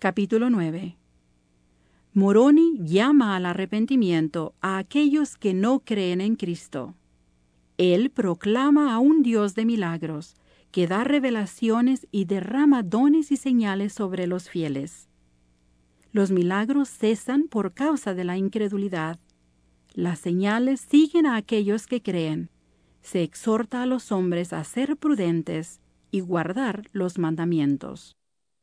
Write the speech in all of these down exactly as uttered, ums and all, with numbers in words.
Capítulo nueve. Moroni llama al arrepentimiento a aquellos que no creen en Cristo. Él proclama a un Dios de milagros, que da revelaciones y derrama dones y señales sobre los fieles. Los milagros cesan por causa de la incredulidad. Las señales siguen a aquellos que creen. Se exhorta a los hombres a ser prudentes y guardar los mandamientos.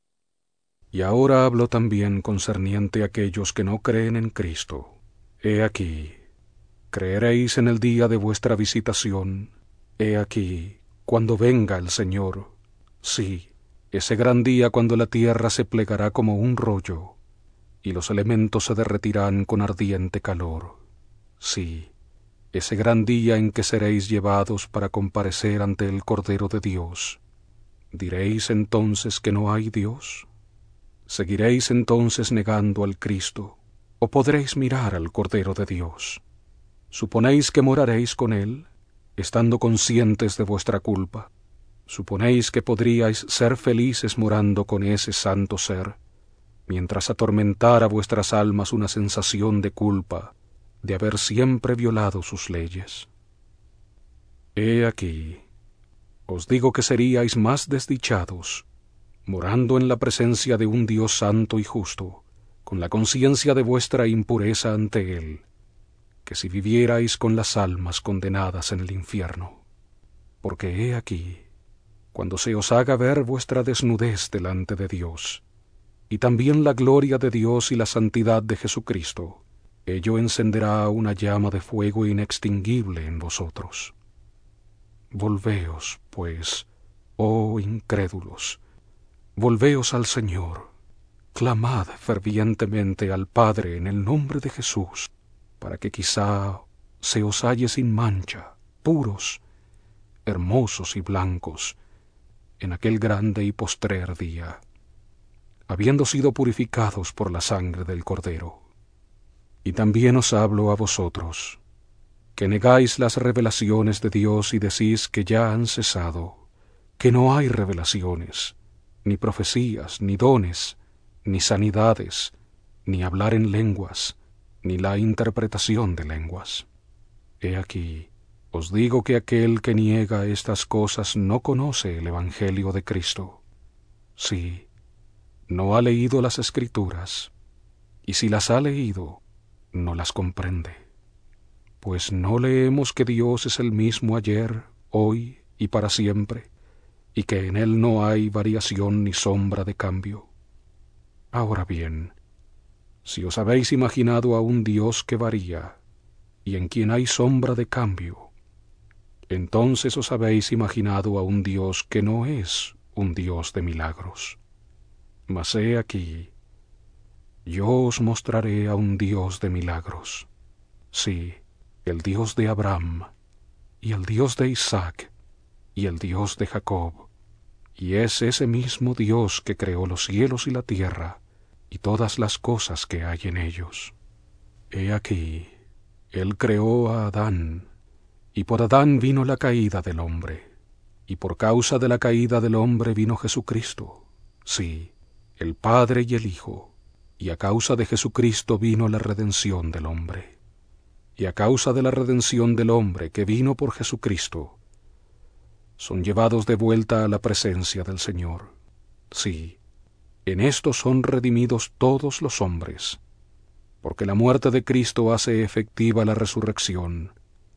Y ahora hablo también concerniente a aquellos que no creen en Cristo. He aquí, creeréis en el día de vuestra visitación. He aquí, cuando venga el Señor. Sí, ese gran día cuando la tierra se plegará como un rollo, y los elementos se derretirán con ardiente calor. Sí, ese gran día en que seréis llevados para comparecer ante el Cordero de Dios. ¿Diréis entonces que no hay Dios? ¿Seguiréis entonces negando al Cristo, o podréis mirar al Cordero de Dios? ¿Suponéis que moraréis con Él, estando conscientes de vuestra culpa? ¿Suponéis que podríais ser felices morando con ese santo ser, mientras atormentara vuestras almas una sensación de culpa, de haber siempre violado sus leyes? He aquí, os digo que seríais más desdichados, morando en la presencia de un Dios santo y justo, con la conciencia de vuestra impureza ante Él, que si vivierais con las almas condenadas en el infierno. Porque he aquí, cuando se os haga ver vuestra desnudez delante de Dios, y también la gloria de Dios y la santidad de Jesucristo, ello encenderá una llama de fuego inextinguible en vosotros. Volveos, pues, oh incrédulos, volveos al Señor, clamad fervientemente al Padre en el nombre de Jesús, para que quizá se os halle sin mancha, puros, hermosos y blancos, en aquel grande y postrer día, habiendo sido purificados por la sangre del Cordero. Y también os hablo a vosotros, que negáis las revelaciones de Dios y decís que ya han cesado, que no hay revelaciones, ni profecías, ni dones, ni sanidades, ni hablar en lenguas, ni la interpretación de lenguas. He aquí, os digo que aquel que niega estas cosas no conoce el Evangelio de Cristo. Sí, no ha leído las Escrituras, y si las ha leído, no las comprende. Pues no leemos que Dios es el mismo ayer, hoy y para siempre, y que en Él no hay variación ni sombra de cambio. Ahora bien, si os habéis imaginado a un Dios que varía, y en quien hay sombra de cambio, entonces os habéis imaginado a un Dios que no es un Dios de milagros. Mas he aquí, yo os mostraré a un Dios de milagros, sí, el Dios de Abraham, y el Dios de Isaac, y el Dios de Jacob, y es ese mismo Dios que creó los cielos y la tierra, y todas las cosas que hay en ellos. He aquí, Él creó a Adán, y por Adán vino la caída del hombre, y por causa de la caída del hombre vino Jesucristo, sí, el Padre y el Hijo, y a causa de Jesucristo vino la redención del hombre. Y a causa de la redención del hombre que vino por Jesucristo, son llevados de vuelta a la presencia del Señor. Sí, en esto son redimidos todos los hombres, porque la muerte de Cristo hace efectiva la resurrección,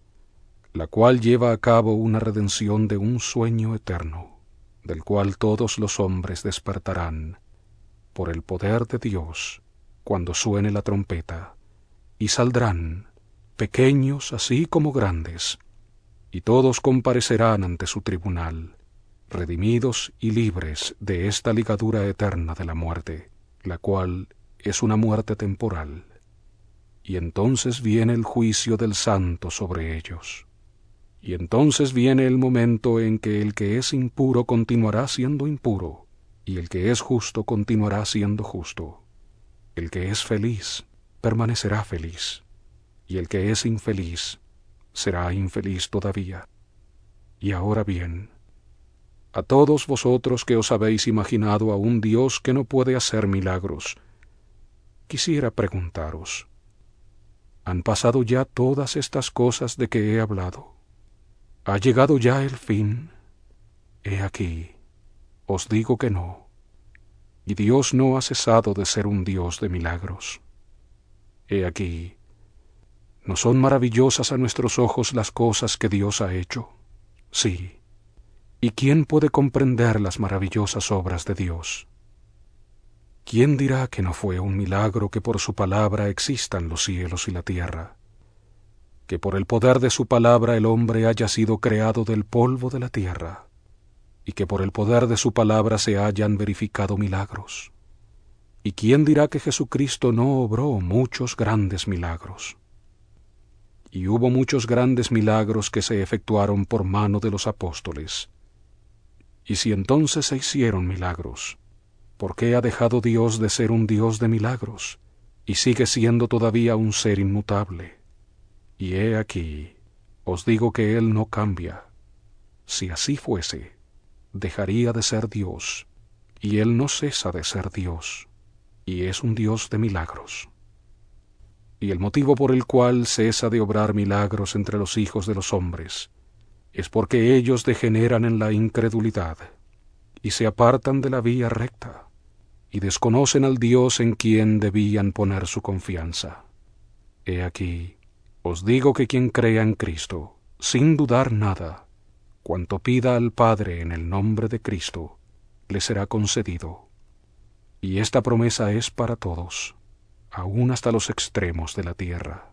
la cual lleva a cabo una redención de un sueño eterno, del cual todos los hombres despertarán, por el poder de Dios, cuando suene la trompeta, y saldrán, pequeños así como grandes, y todos comparecerán ante su tribunal, redimidos y libres de esta ligadura eterna de la muerte, la cual es una muerte temporal. Y entonces viene el juicio del santo sobre ellos. Y entonces viene el momento en que el que es impuro continuará siendo impuro, y el que es justo continuará siendo justo. El que es feliz permanecerá feliz, y el que es infeliz será infeliz todavía. Y ahora bien, a todos vosotros que os habéis imaginado a un Dios que no puede hacer milagros, quisiera preguntaros, ¿han pasado ya todas estas cosas de que he hablado? ¿Ha llegado ya el fin? He aquí, os digo que no, y Dios no ha cesado de ser un Dios de milagros. He aquí, ¿no son maravillosas a nuestros ojos las cosas que Dios ha hecho? Sí. ¿Y quién puede comprender las maravillosas obras de Dios? ¿Quién dirá que no fue un milagro que por su palabra existan los cielos y la tierra? Que por el poder de su palabra el hombre haya sido creado del polvo de la tierra, y que por el poder de su palabra se hayan verificado milagros. ¿Y quién dirá que Jesucristo no obró muchos grandes milagros? Y hubo muchos grandes milagros que se efectuaron por mano de los apóstoles. Y si entonces se hicieron milagros, ¿por qué ha dejado Dios de ser un Dios de milagros, y sigue siendo todavía un ser inmutable? Y he aquí, os digo que Él no cambia. Si así fuese, dejaría de ser Dios, y Él no cesa de ser Dios, y es un Dios de milagros. Y el motivo por el cual cesa de obrar milagros entre los hijos de los hombres es porque ellos degeneran en la incredulidad, y se apartan de la vía recta, y desconocen al Dios en quien debían poner su confianza. He aquí, os digo que quien crea en Cristo, sin dudar nada, cuanto pida al Padre en el nombre de Cristo, le será concedido. Y esta promesa es para todos, aun hasta los extremos de la tierra.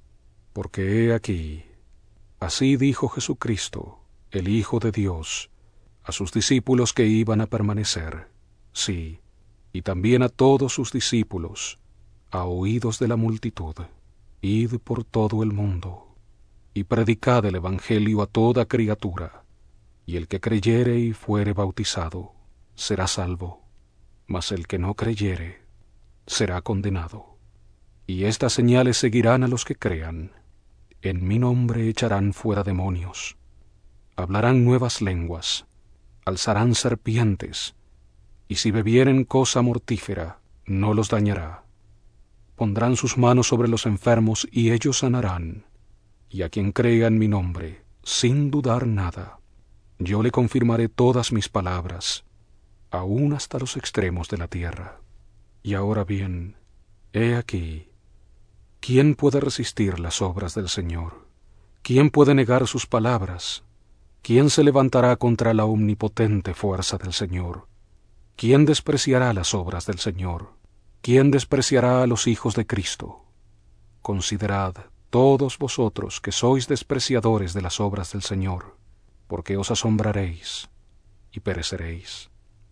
Porque he aquí, así dijo Jesucristo, el Hijo de Dios, a sus discípulos que iban a permanecer, sí, y también a todos sus discípulos, a oídos de la multitud, id por todo el mundo, y predicad el Evangelio a toda criatura, y el que creyere y fuere bautizado, será salvo, mas el que no creyere, será condenado. Y estas señales seguirán a los que crean. En mi nombre echarán fuera demonios, hablarán nuevas lenguas, alzarán serpientes, y si bebieren cosa mortífera, no los dañará. Pondrán sus manos sobre los enfermos y ellos sanarán. Y a quien crea en mi nombre, sin dudar nada, yo le confirmaré todas mis palabras, aun hasta los extremos de la tierra. Y ahora bien, he aquí, ¿quién puede resistir las obras del Señor? ¿Quién puede negar sus palabras? ¿Quién se levantará contra la omnipotente fuerza del Señor? ¿Quién despreciará las obras del Señor? ¿Quién despreciará a los hijos de Cristo? Considerad, todos vosotros que sois despreciadores de las obras del Señor, porque os asombraréis y pereceréis.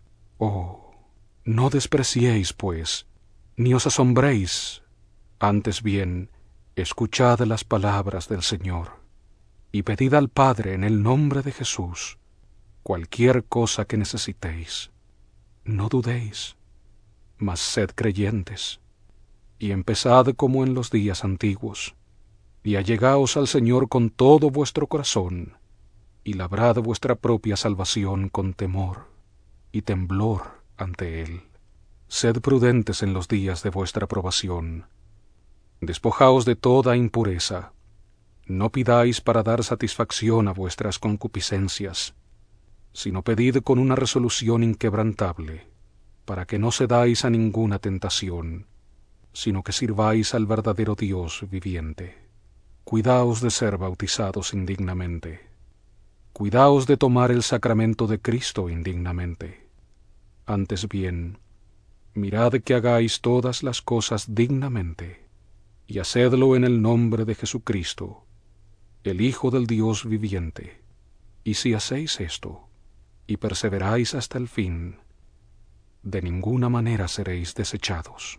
Oh, no despreciéis, pues, ni os asombréis, antes bien, escuchad las palabras del Señor, y pedid al Padre en el nombre de Jesús cualquier cosa que necesitéis. No dudéis, mas sed creyentes, y empezad como en los días antiguos, y allegaos al Señor con todo vuestro corazón, y labrad vuestra propia salvación con temor y temblor ante Él. Sed prudentes en los días de vuestra probación. Despojaos de toda impureza. No pidáis para dar satisfacción a vuestras concupiscencias, sino pedid con una resolución inquebrantable, para que no cedáis a ninguna tentación, sino que sirváis al verdadero Dios viviente. Cuidaos de ser bautizados indignamente. Cuidaos de tomar el sacramento de Cristo indignamente. Antes bien, mirad que hagáis todas las cosas dignamente, y hacedlo en el nombre de Jesucristo, el Hijo del Dios viviente. Y si hacéis esto, y perseveráis hasta el fin, de ninguna manera seréis desechados.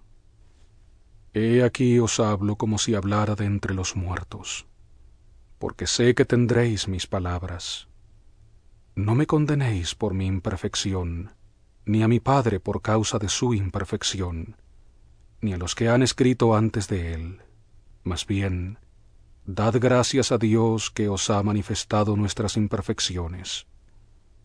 He aquí os hablo como si hablara de entre los muertos, porque sé que tendréis mis palabras. No me condenéis por mi imperfección, ni a mi Padre por causa de su imperfección, ni a los que han escrito antes de él. Más bien, dad gracias a Dios que os ha manifestado nuestras imperfecciones,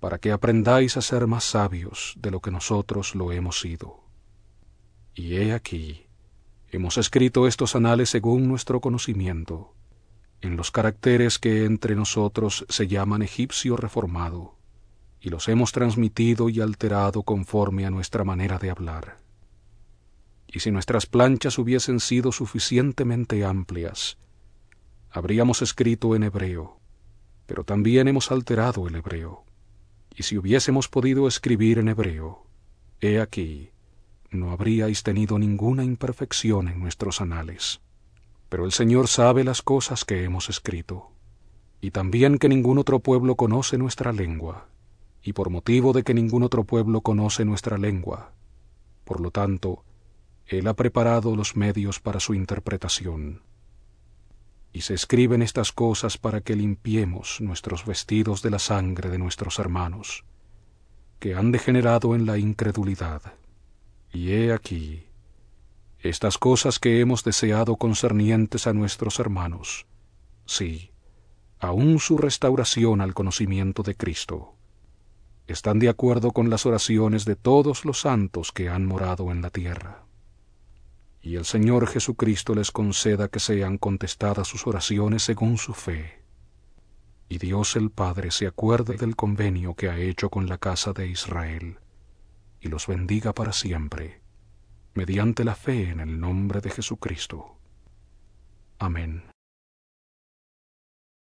para que aprendáis a ser más sabios de lo que nosotros lo hemos sido. Y he aquí, hemos escrito estos anales según nuestro conocimiento, en los caracteres que entre nosotros se llaman egipcio reformado, y los hemos transmitido y alterado conforme a nuestra manera de hablar. Y si nuestras planchas hubiesen sido suficientemente amplias, habríamos escrito en hebreo, pero también hemos alterado el hebreo. Y si hubiésemos podido escribir en hebreo, he aquí, no habríais tenido ninguna imperfección en nuestros anales. Pero el Señor sabe las cosas que hemos escrito, y también que ningún otro pueblo conoce nuestra lengua, y por motivo de que ningún otro pueblo conoce nuestra lengua, por lo tanto, Él ha preparado los medios para su interpretación. Y se escriben estas cosas para que limpiemos nuestros vestidos de la sangre de nuestros hermanos, que han degenerado en la incredulidad. Y he aquí, estas cosas que hemos deseado concernientes a nuestros hermanos, sí, aun su restauración al conocimiento de Cristo, están de acuerdo con las oraciones de todos los santos que han morado en la tierra. Y el Señor Jesucristo les conceda que sean contestadas sus oraciones según su fe. Y Dios el Padre se acuerde del convenio que ha hecho con la casa de Israel, y los bendiga para siempre, mediante la fe en el nombre de Jesucristo. Amén.